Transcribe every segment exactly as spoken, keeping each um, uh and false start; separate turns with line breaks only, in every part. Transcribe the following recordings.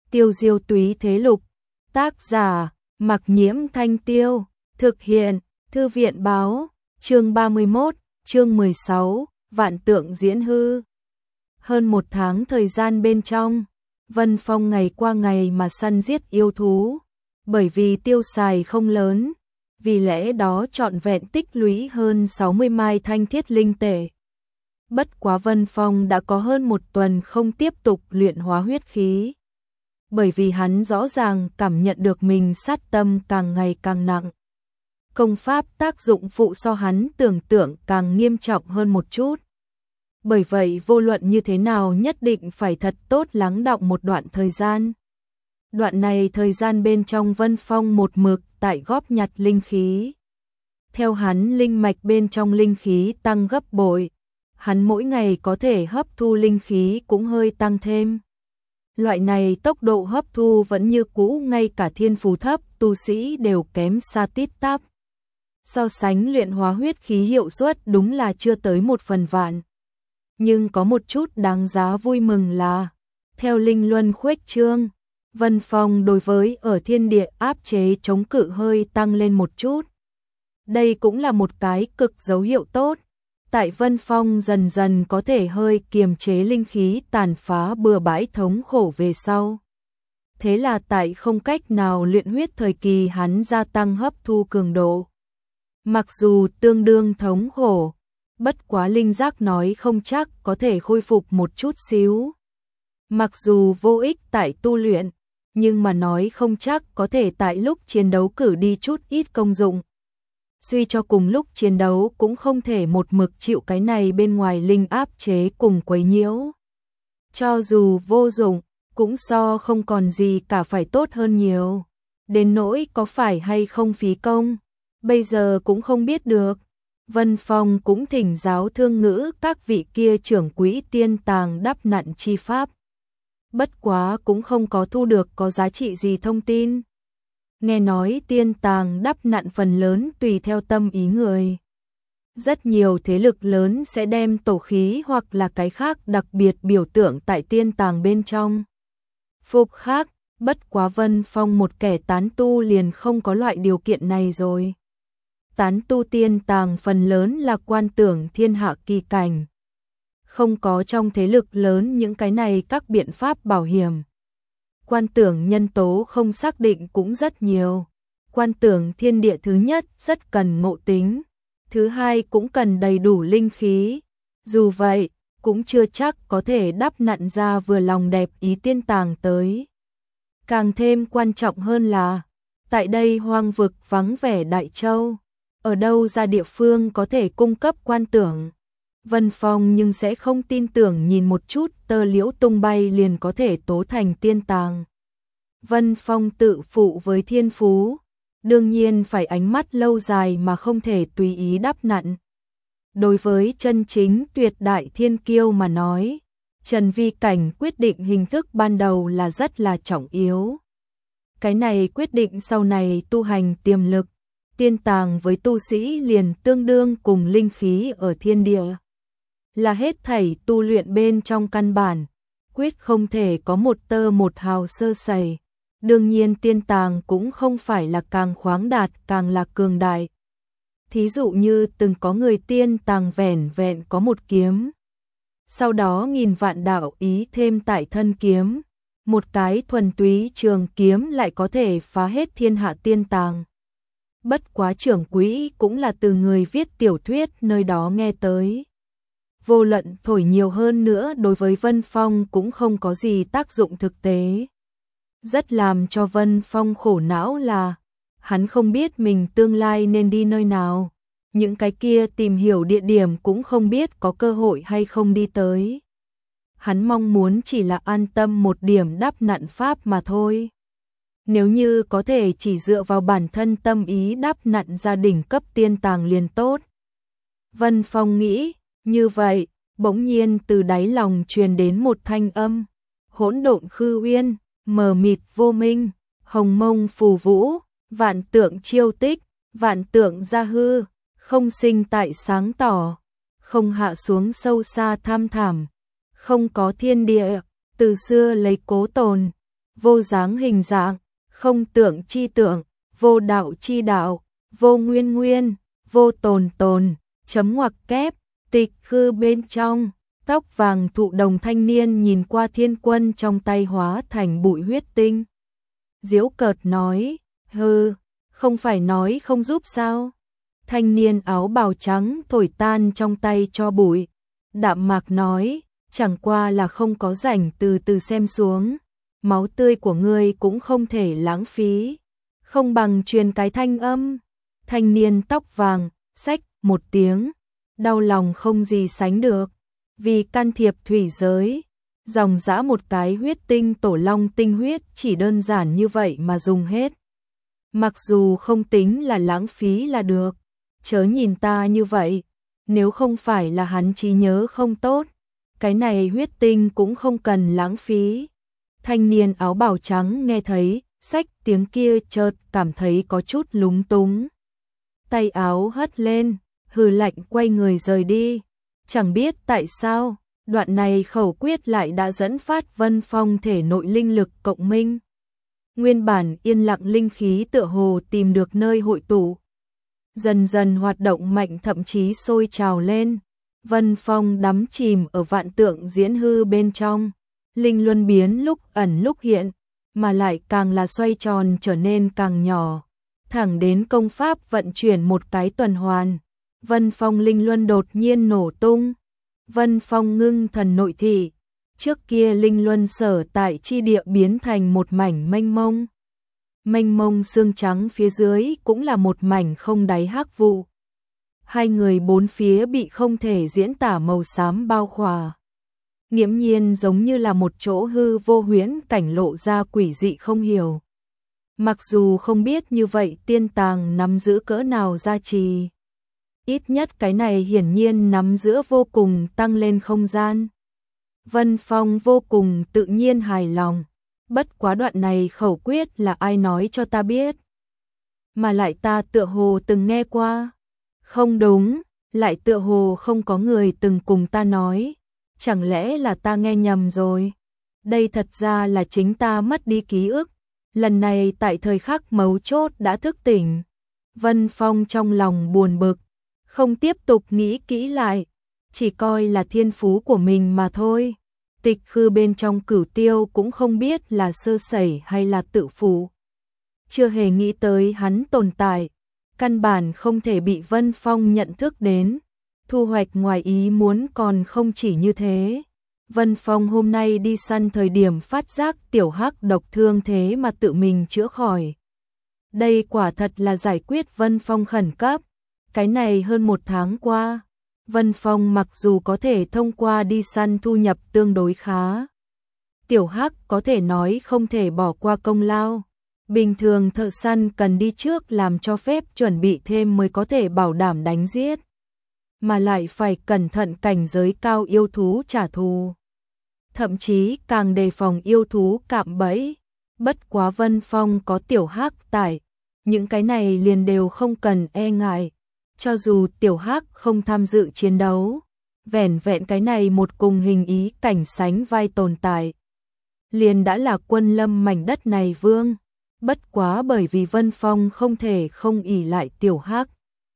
Tiêu diêu túy thế lục. Tác giả, Mặc Nhiễm Thanh Tiêu. Thực hiện, Thư viện báo. Chương ba mươi mốt, chương mười sáu, vạn tượng diễn hư. Hơn một tháng thời gian bên trong, Vân Phong ngày qua ngày mà săn giết yêu thú. Bởi vì tiêu xài không lớn, vì lẽ đó trọn vẹn tích lũy hơn sáu mươi mai thanh thiết linh tệ. Bất quá Vân Phong đã có hơn một tuần không tiếp tục luyện hóa huyết khí. Bởi vì hắn rõ ràng cảm nhận được mình sát tâm càng ngày càng nặng. Công pháp tác dụng phụ so hắn tưởng tượng càng nghiêm trọng hơn một chút. Bởi vậy vô luận như thế nào nhất định phải thật tốt lắng đọng một đoạn thời gian. Đoạn này thời gian bên trong Vân Phong một mực tại góp nhặt linh khí. Theo hắn linh mạch bên trong linh khí tăng gấp bội, hắn mỗi ngày có thể hấp thu linh khí cũng hơi tăng thêm. Loại này tốc độ hấp thu vẫn như cũ, ngay cả thiên phú thấp tu sĩ đều kém xa tít tắp. So sánh luyện hóa huyết khí hiệu suất đúng là chưa tới một phần vạn. Nhưng có một chút đáng giá vui mừng là, theo linh luân khuếch trương, Vân Phong đối với ở thiên địa áp chế chống cự hơi tăng lên một chút. Đây cũng là một cái cực dấu hiệu tốt. Tại Vân Phong dần dần có thể hơi kiềm chế linh khí tàn phá bừa bãi thống khổ về sau. Thế là tại không cách nào luyện huyết thời kỳ hắn gia tăng hấp thu cường độ. Mặc dù tương đương thống khổ, bất quá linh giác nói không chắc có thể khôi phục một chút xíu. Mặc dù vô ích tại tu luyện, nhưng mà nói không chắc có thể tại lúc chiến đấu cử đi chút ít công dụng. Suy cho cùng lúc chiến đấu cũng không thể một mực chịu cái này bên ngoài linh áp chế cùng quấy nhiễu. Cho dù vô dụng, cũng so không còn gì cả phải tốt hơn nhiều. Đến nỗi có phải hay không phí công, bây giờ cũng không biết được. Vân Phong cũng thỉnh giáo thương ngữ các vị kia trưởng quỹ tiên tàng đắp nặn chi pháp. Bất quá cũng không có thu được có giá trị gì thông tin. Nghe nói tiên tàng đắp nặn phần lớn tùy theo tâm ý người. Rất nhiều thế lực lớn sẽ đem tổ khí hoặc là cái khác đặc biệt biểu tượng tại tiên tàng bên trong. Phục khác, bất quá Vân Phong một kẻ tán tu liền không có loại điều kiện này rồi. Tán tu tiên tàng phần lớn là quan tưởng thiên hạ kỳ cảnh. Không có trong thế lực lớn những cái này các biện pháp bảo hiểm. Quan tưởng nhân tố không xác định cũng rất nhiều. Quan tưởng thiên địa thứ nhất rất cần ngộ tính, thứ hai cũng cần đầy đủ linh khí. Dù vậy, cũng chưa chắc có thể đắp nặn ra vừa lòng đẹp ý tiên tàng tới. Càng thêm quan trọng hơn là, tại đây hoang vực vắng vẻ Đại Châu, ở đâu ra địa phương có thể cung cấp quan tưởng. Vân Phong nhưng sẽ không tin tưởng nhìn một chút tơ liễu tung bay liền có thể tố thành tiên tàng. Vân Phong tự phụ với thiên phú, đương nhiên phải ánh mắt lâu dài mà không thể tùy ý đắp nặn. Đối với chân chính tuyệt đại thiên kiêu mà nói, trần vi cảnh quyết định hình thức ban đầu là rất là trọng yếu. Cái này quyết định sau này tu hành tiềm lực, tiên tàng với tu sĩ liền tương đương cùng linh khí ở thiên địa. Là hết thảy tu luyện bên trong căn bản, quyết không thể có một tơ một hào sơ sẩy. Đương nhiên tiên tàng cũng không phải là càng khoáng đạt càng là cường đại. Thí dụ như từng có người tiên tàng vẻn vẹn có một kiếm. Sau đó nghìn vạn đạo ý thêm tại thân kiếm. Một cái thuần túy trường kiếm lại có thể phá hết thiên hạ tiên tàng. Bất quá trưởng quỹ cũng là từ người viết tiểu thuyết nơi đó nghe tới. Vô luận thổi nhiều hơn nữa đối với Vân Phong cũng không có gì tác dụng thực tế. Rất làm cho Vân Phong khổ não là, hắn không biết mình tương lai nên đi nơi nào. Những cái kia tìm hiểu địa điểm cũng không biết có cơ hội hay không đi tới. Hắn mong muốn chỉ là an tâm một điểm đắp nặn pháp mà thôi. Nếu như có thể chỉ dựa vào bản thân tâm ý đắp nặn gia đình cấp tiên tàng liền tốt. Vân Phong nghĩ, như vậy, bỗng nhiên từ đáy lòng truyền đến một thanh âm. Hỗn độn khư uyên, mờ mịt vô minh, hồng mông phù vũ, vạn tượng chiêu tích, vạn tượng gia hư, không sinh tại sáng tỏ, không hạ xuống sâu xa tham thảm, không có thiên địa, từ xưa lấy cố tồn, vô dáng hình dạng, không tượng chi tượng, vô đạo chi đạo, vô nguyên nguyên, vô tồn tồn, chấm ngoặc kép, tịch khư bên trong. Tóc vàng thụ đồng thanh niên nhìn qua thiên quân trong tay hóa thành bụi huyết tinh. Giễu cợt nói, hừ, không phải nói không giúp sao? Thanh niên áo bào trắng thổi tan trong tay cho bụi. Đạm mạc nói, chẳng qua là không có rảnh từ từ xem xuống. Máu tươi của ngươi cũng không thể lãng phí. Không bằng truyền cái thanh âm. Thanh niên tóc vàng, xách một tiếng. Đau lòng không gì sánh được. Vì can thiệp thủy giới, dòng dã một cái huyết tinh tổ long tinh huyết chỉ đơn giản như vậy mà dùng hết. Mặc dù không tính là lãng phí là được, chớ nhìn ta như vậy, nếu không phải là hắn trí nhớ không tốt, cái này huyết tinh cũng không cần lãng phí. Thanh niên áo bào trắng nghe thấy, xách tiếng kia chợt cảm thấy có chút lúng túng. Tay áo hất lên, hừ lạnh quay người rời đi. Chẳng biết tại sao, đoạn này khẩu quyết lại đã dẫn phát Vân Phong thể nội linh lực cộng minh. Nguyên bản yên lặng linh khí tựa hồ tìm được nơi hội tụ. Dần dần hoạt động mạnh thậm chí sôi trào lên. Vân Phong đắm chìm ở vạn tượng diễn hư bên trong. Linh luân biến lúc ẩn lúc hiện, mà lại càng là xoay tròn trở nên càng nhỏ. Thẳng đến công pháp vận chuyển một cái tuần hoàn. Vân Phong linh luân đột nhiên nổ tung. Vân Phong ngưng thần nội thị. Trước kia linh luân sở tại chi địa biến thành một mảnh mênh mông. Mênh mông xương trắng phía dưới cũng là một mảnh không đáy hắc vụ. Hai người bốn phía bị không thể diễn tả màu xám bao khỏa. Nghiễm nhiên giống như là một chỗ hư vô huyễn cảnh lộ ra quỷ dị không hiểu. Mặc dù không biết như vậy tiên tàng nắm giữ cỡ nào gia trì. Ít nhất cái này hiển nhiên nắm giữ vô cùng tăng lên không gian. Vân Phong vô cùng tự nhiên hài lòng. Bất quá đoạn này khẩu quyết là ai nói cho ta biết. Mà lại ta tựa hồ từng nghe qua. Không đúng, lại tựa hồ không có người từng cùng ta nói. Chẳng lẽ là ta nghe nhầm rồi? Đây thật ra là chính ta mất đi ký ức. Lần này tại thời khắc mấu chốt đã thức tỉnh. Vân Phong trong lòng buồn bực. Không tiếp tục nghĩ kỹ lại, chỉ coi là thiên phú của mình mà thôi. Tịch khư bên trong Cửu Tiêu cũng không biết là sơ sẩy hay là tự phụ. Chưa hề nghĩ tới hắn tồn tại, căn bản không thể bị Vân Phong nhận thức đến. Thu hoạch ngoài ý muốn còn không chỉ như thế. Vân Phong hôm nay đi săn thời điểm phát giác tiểu hắc độc thương thế mà tự mình chữa khỏi. Đây quả thật là giải quyết Vân Phong khẩn cấp. Cái này hơn một tháng qua, Vân Phong mặc dù có thể thông qua đi săn thu nhập tương đối khá. Tiểu Hắc có thể nói không thể bỏ qua công lao. Bình thường thợ săn cần đi trước làm cho phép chuẩn bị thêm mới có thể bảo đảm đánh giết. Mà lại phải cẩn thận cảnh giới cao yêu thú trả thù. Thậm chí càng đề phòng yêu thú cạm bẫy. Bất quá Vân Phong có Tiểu Hắc tại, những cái này liền đều không cần e ngại. Cho dù Tiểu Hắc không tham dự chiến đấu, vẻn vẹn cái này một cùng hình ý cảnh sánh vai tồn tại, liền đã là quân lâm mảnh đất này vương. Bất quá bởi vì Vân Phong không thể không ỷ lại Tiểu Hắc.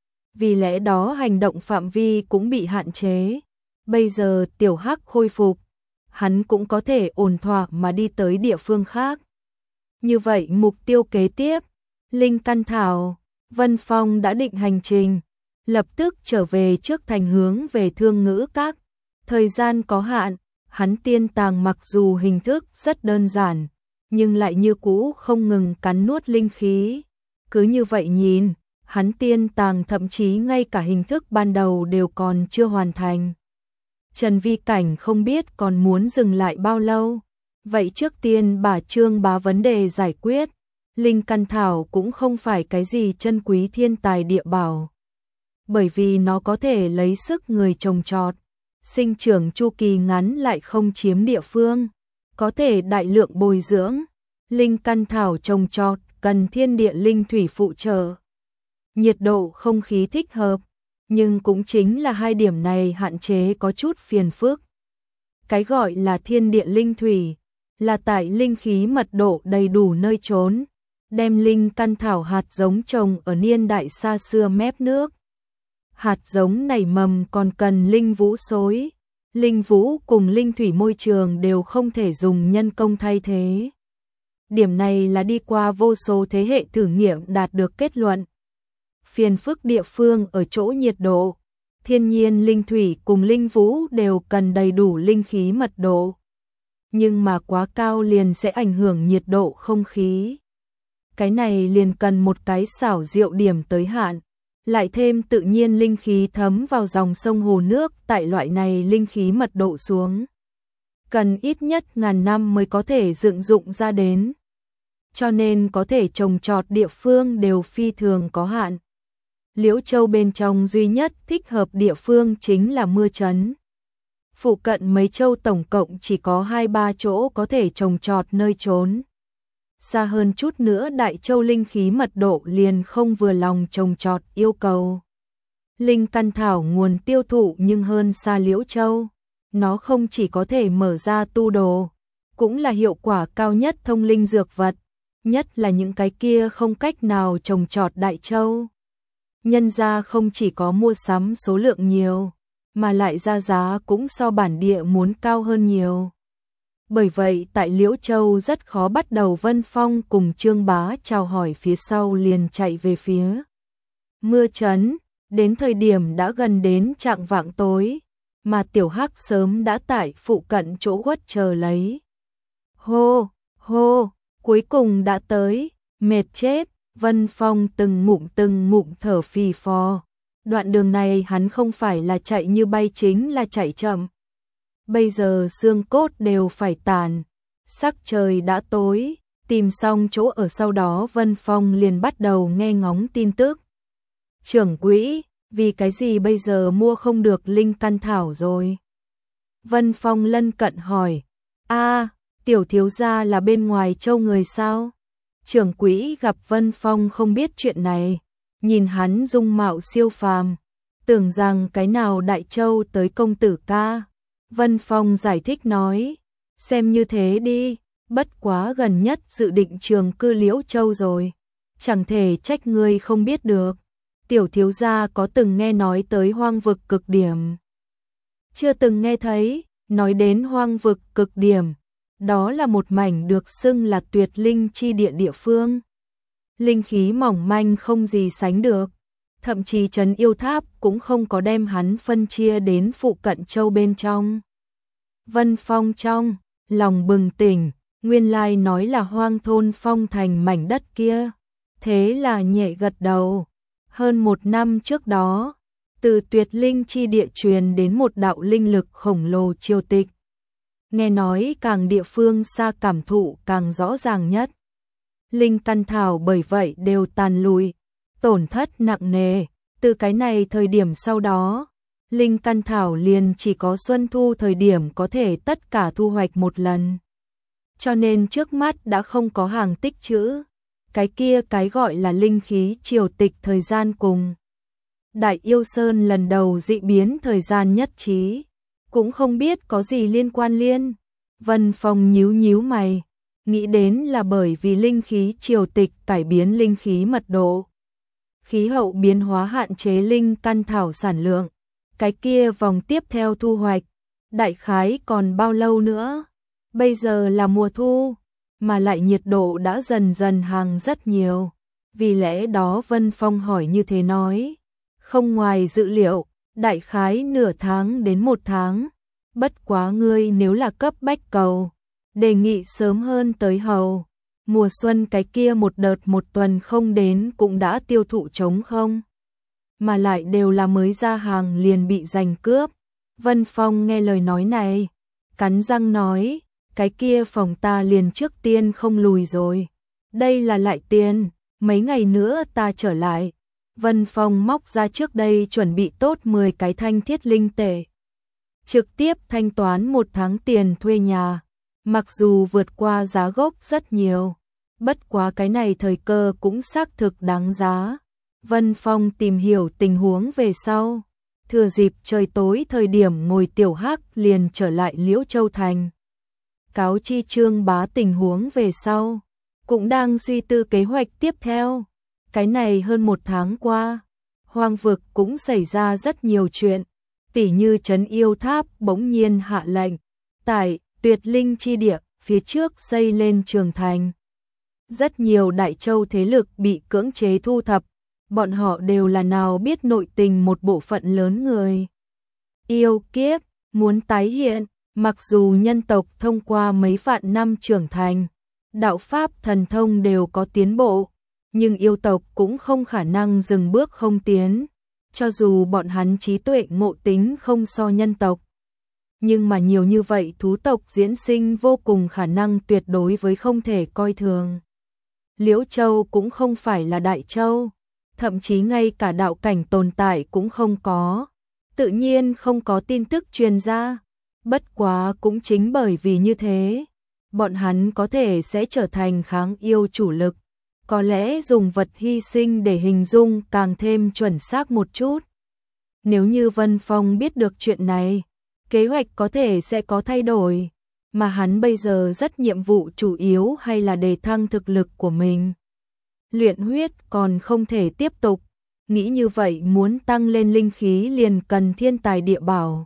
Vì lẽ đó hành động phạm vi cũng bị hạn chế. Bây giờ Tiểu Hắc khôi phục, hắn cũng có thể ổn thỏa mà đi tới địa phương khác. Như vậy mục tiêu kế tiếp, Linh Căn Thảo, Vân Phong đã định hành trình. Lập tức trở về trước thành hướng về Thương Ngữ Các. Thời gian có hạn, hắn tiên tàng mặc dù hình thức rất đơn giản, nhưng lại như cũ không ngừng cắn nuốt linh khí. Cứ như vậy nhìn, hắn tiên tàng thậm chí ngay cả hình thức ban đầu đều còn chưa hoàn thành. Trần Vi Cảnh không biết còn muốn dừng lại bao lâu. Vậy trước tiên bà Trương bá vấn đề giải quyết. Linh Căn Thảo cũng không phải cái gì chân quý thiên tài địa bảo. Bởi vì nó có thể lấy sức người trồng trọt, sinh trưởng chu kỳ ngắn lại không chiếm địa phương, có thể đại lượng bồi dưỡng. Linh Căn Thảo trồng trọt cần thiên địa linh thủy phụ trợ, nhiệt độ không khí thích hợp, nhưng cũng chính là hai điểm này hạn chế có chút phiền phức. Cái gọi là thiên địa linh thủy, là tại linh khí mật độ đầy đủ nơi trốn, đem linh căn thảo hạt giống trồng ở niên đại xa xưa mép nước. Hạt giống nảy mầm còn cần linh vũ xối, linh vũ cùng linh thủy môi trường đều không thể dùng nhân công thay thế. Điểm này là đi qua vô số thế hệ thử nghiệm đạt được kết luận. Phiền phức địa phương ở chỗ nhiệt độ, thiên nhiên linh thủy cùng linh vũ đều cần đầy đủ linh khí mật độ. Nhưng mà quá cao liền sẽ ảnh hưởng nhiệt độ không khí. Cái này liền cần một cái xảo diệu điểm tới hạn, lại thêm tự nhiên linh khí thấm vào dòng sông hồ nước tại loại này linh khí mật độ xuống. Cần ít nhất ngàn năm mới có thể dựng dụng ra đến. Cho nên có thể trồng trọt địa phương đều phi thường có hạn. Liễu Châu bên trong duy nhất thích hợp địa phương chính là Mưa Trấn. Phụ cận mấy châu tổng cộng chỉ có hai ba chỗ có thể trồng trọt nơi trốn. Xa hơn chút nữa Đại Châu linh khí mật độ liền không vừa lòng trồng trọt yêu cầu. Linh căn thảo nguồn tiêu thụ nhưng hơn xa Liễu Châu. Nó không chỉ có thể mở ra tu đồ, cũng là hiệu quả cao nhất thông linh dược vật, nhất là những cái kia không cách nào trồng trọt Đại Châu. Nhân ra không chỉ có mua sắm số lượng nhiều, mà lại ra giá cũng so bản địa muốn cao hơn nhiều. Bởi vậy tại Liễu Châu rất khó bắt đầu. Vân Phong cùng Trương Bá chào hỏi phía sau liền chạy về phía Mưa Trấn, đến thời điểm đã gần đến chạng vạng tối, mà Tiểu Hắc sớm đã tại phụ cận chỗ quất chờ lấy. Hô, hô, cuối cùng đã tới, mệt chết, Vân Phong từng ngụm từng ngụm thở phì phò. Đoạn đường này hắn không phải là chạy như bay chính là chạy chậm. Bây giờ xương cốt đều phải tàn, sắc trời đã tối, tìm xong chỗ ở sau đó Vân Phong liền bắt đầu nghe ngóng tin tức. Trưởng quỹ, vì cái gì bây giờ mua không được linh căn thảo rồi? Vân Phong lân cận hỏi. A, tiểu thiếu gia là bên ngoài châu người sao? Trưởng quỹ gặp Vân Phong không biết chuyện này, nhìn hắn dung mạo siêu phàm, tưởng rằng cái nào Đại Châu tới công tử ca. Vân Phong giải thích nói, xem như thế đi, bất quá gần nhất dự định trường cư Liễu Châu rồi, chẳng thể trách ngươi không biết được. Tiểu thiếu gia có từng nghe nói tới hoang vực cực điểm? Chưa từng nghe thấy. Nói đến hoang vực cực điểm, đó là một mảnh được xưng là tuyệt linh chi địa địa phương. Linh khí mỏng manh không gì sánh được, thậm chí trấn yêu tháp cũng không có đem hắn phân chia đến phụ cận châu bên trong. Vân Phong trong lòng bừng tỉnh, nguyên lai nói là hoang thôn phong thành mảnh đất kia, thế là nhẹ gật đầu. Hơn một năm trước đó, từ tuyệt linh chi địa truyền đến một đạo linh lực khổng lồ triều tịch. Nghe nói càng địa phương xa cảm thụ càng rõ ràng nhất. Linh căn thảo bởi vậy đều tàn lụi, tổn thất nặng nề. Từ cái này thời điểm sau đó, linh căn thảo liền chỉ có xuân thu thời điểm có thể tất cả thu hoạch một lần. Cho nên trước mắt đã không có hàng tích trữ. Cái kia cái gọi là linh khí triều tịch thời gian cùng Đại Yêu Sơn lần đầu dị biến thời gian nhất trí, cũng không biết có gì liên quan liên. Vân Phong nhíu nhíu mày, nghĩ đến là bởi vì linh khí triều tịch cải biến linh khí mật độ. Khí hậu biến hóa hạn chế linh căn thảo sản lượng, cái kia vòng tiếp theo thu hoạch, đại khái còn bao lâu nữa? Bây giờ là mùa thu, mà lại nhiệt độ đã dần dần hàng rất nhiều. Vì lẽ đó Vân Phong hỏi như thế nói, không ngoài dự liệu, đại khái nửa tháng đến một tháng. Bất quá ngươi nếu là cấp bách cầu, đề nghị sớm hơn tới hầu. Mùa xuân cái kia một đợt một tuần không đến cũng đã tiêu thụ trống không. Mà lại đều là mới ra hàng liền bị giành cướp. Vân Phong nghe lời nói này, cắn răng nói, cái kia phòng ta liền trước tiên không lùi rồi. Đây là lại tiền, mấy ngày nữa ta trở lại. Vân Phong móc ra trước đây chuẩn bị tốt mười cái thanh thiết linh tệ. Trực tiếp thanh toán một tháng tiền thuê nhà. Mặc dù vượt qua giá gốc rất nhiều, bất quá cái này thời cơ cũng xác thực đáng giá. Vân Phong tìm hiểu tình huống về sau, thừa dịp trời tối thời điểm ngồi Tiểu Hắc liền trở lại Liễu Châu Thành. cáo chi Trương Bá tình huống về sau, cũng đang suy tư kế hoạch tiếp theo. Cái này hơn một tháng qua, hoang vực cũng xảy ra rất nhiều chuyện, tỉ như Trấn Yêu Tháp bỗng nhiên hạ lệnh, tại Tuyệt Linh chi địa phía trước xây lên trường thành. Rất nhiều đại châu thế lực bị cưỡng chế thu thập, bọn họ đều là nào biết nội tình một bộ phận lớn người. Yêu kiếp, muốn tái hiện, mặc dù nhân tộc thông qua mấy vạn năm trưởng thành, đạo pháp thần thông đều có tiến bộ, nhưng yêu tộc cũng không khả năng dừng bước không tiến, cho dù bọn hắn trí tuệ ngộ tính không so nhân tộc. Nhưng mà nhiều như vậy thú tộc diễn sinh vô cùng khả năng tuyệt đối với không thể coi thường. Liễu Châu cũng không phải là Đại Châu, thậm chí ngay cả đạo cảnh tồn tại cũng không có, tự nhiên không có tin tức truyền ra. Bất quá cũng chính bởi vì như thế, bọn hắn có thể sẽ trở thành kháng yêu chủ lực, có lẽ dùng vật hy sinh để hình dung càng thêm chuẩn xác một chút. Nếu như Vân Phong biết được chuyện này, kế hoạch có thể sẽ có thay đổi, mà hắn bây giờ rất nhiệm vụ chủ yếu hay là đề thăng thực lực của mình. Luyện huyết còn không thể tiếp tục, nghĩ như vậy muốn tăng lên linh khí liền cần thiên tài địa bảo.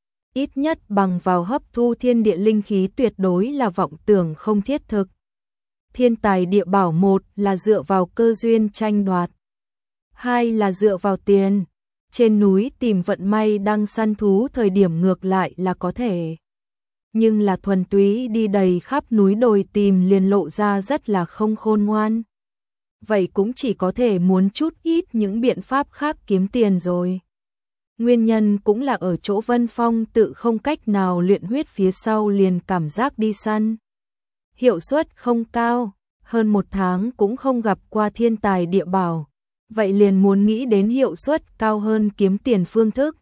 Ít nhất bằng vào hấp thu thiên địa linh khí tuyệt đối là vọng tưởng không thiết thực. Thiên tài địa bảo một là dựa vào cơ duyên tranh đoạt, hai là dựa vào tiền. Trên núi tìm vận may đang săn thú thời điểm ngược lại là có thể. Nhưng là thuần túy đi đầy khắp núi đồi tìm liền lộ ra rất là không khôn ngoan. Vậy cũng chỉ có thể muốn chút ít những biện pháp khác kiếm tiền rồi. Nguyên nhân cũng là ở chỗ Vân Phong tự không cách nào luyện huyết phía sau liền cảm giác đi săn. Hiệu suất không cao, hơn một tháng cũng không gặp qua thiên tài địa bảo. Vậy liền muốn nghĩ đến hiệu suất cao hơn kiếm tiền phương thức.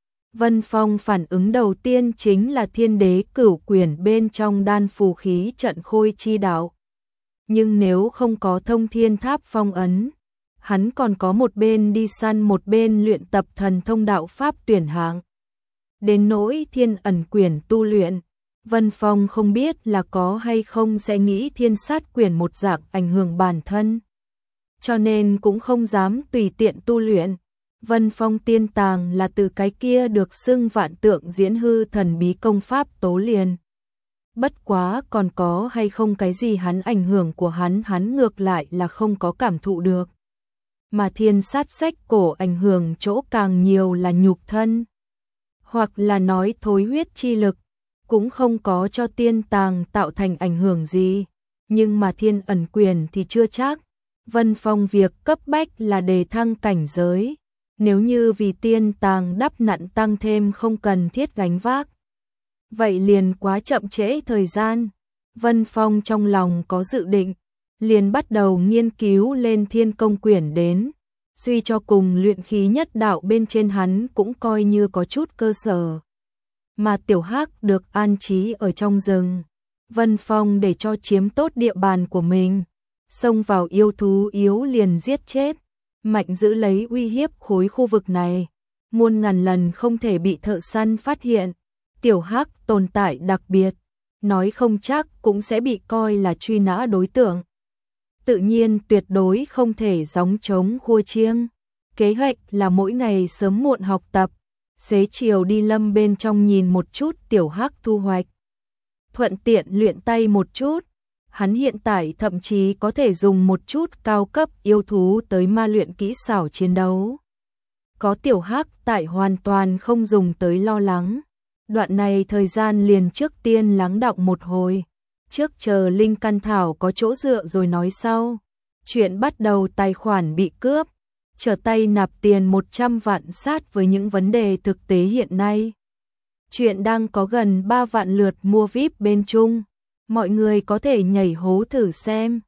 Vân Phong phản ứng đầu tiên chính là thiên đế cửu quyển bên trong đan phù khí trận khôi chi đạo. Nhưng nếu không có thông thiên tháp phong ấn, hắn còn có một bên đi săn một bên luyện tập thần thông đạo pháp tuyển hạng. Đến nỗi thiên ẩn quyển tu luyện, Vân Phong không biết là có hay không sẽ nghĩ thiên sát quyển một dạng ảnh hưởng bản thân. Cho nên cũng không dám tùy tiện tu luyện. Vân Phong tiên tàng là từ cái kia được xưng vạn tượng diễn hư thần bí công pháp tố liền. Bất quá còn có hay không cái gì hắn ảnh hưởng của hắn hắn ngược lại là không có cảm thụ được. Mà thiên sát sách cổ ảnh hưởng chỗ càng nhiều là nhục thân. Hoặc là nói thối huyết chi lực, cũng không có cho tiên tàng tạo thành ảnh hưởng gì. Nhưng mà thiên ẩn quyền thì chưa chắc. Vân Phong việc cấp bách là đề thăng cảnh giới. Nếu như vì tiên tàng đắp nặn tăng thêm không cần thiết gánh vác, vậy liền quá chậm trễ thời gian. Vân Phong trong lòng có dự định, liền bắt đầu nghiên cứu lên thiên công quyển đến. Suy cho cùng luyện khí nhất đạo bên trên hắn cũng coi như có chút cơ sở. Mà Tiểu Hắc được an trí ở trong rừng. Vân Phong để cho chiếm tốt địa bàn của mình. Xông vào yêu thú yếu liền giết chết. Mạnh giữ lấy uy hiếp khối khu vực này. Muôn ngàn lần không thể bị thợ săn phát hiện. Tiểu Hắc tồn tại đặc biệt. Nói không chắc cũng sẽ bị coi là truy nã đối tượng. Tự nhiên tuyệt đối không thể gióng trống khua chiêng. Kế hoạch là mỗi ngày sớm muộn học tập. Xế chiều đi lâm bên trong nhìn một chút Tiểu Hắc thu hoạch. Thuận tiện luyện tay một chút. Hắn hiện tại thậm chí có thể dùng một chút cao cấp yêu thú tới ma luyện kỹ xảo chiến đấu. Có Tiểu Hắc tại hoàn toàn không dùng tới lo lắng. Đoạn này thời gian liền trước tiên lắng đọng một hồi. Trước chờ linh căn thảo có chỗ dựa rồi nói sau. Chuyện bắt đầu tài khoản bị cướp. Trở tay nạp tiền một trăm vạn sát với những vấn đề thực tế hiện nay. Chuyện đang có gần ba vạn lượt mua víp bên chung. Mọi người có thể nhảy hố thử xem.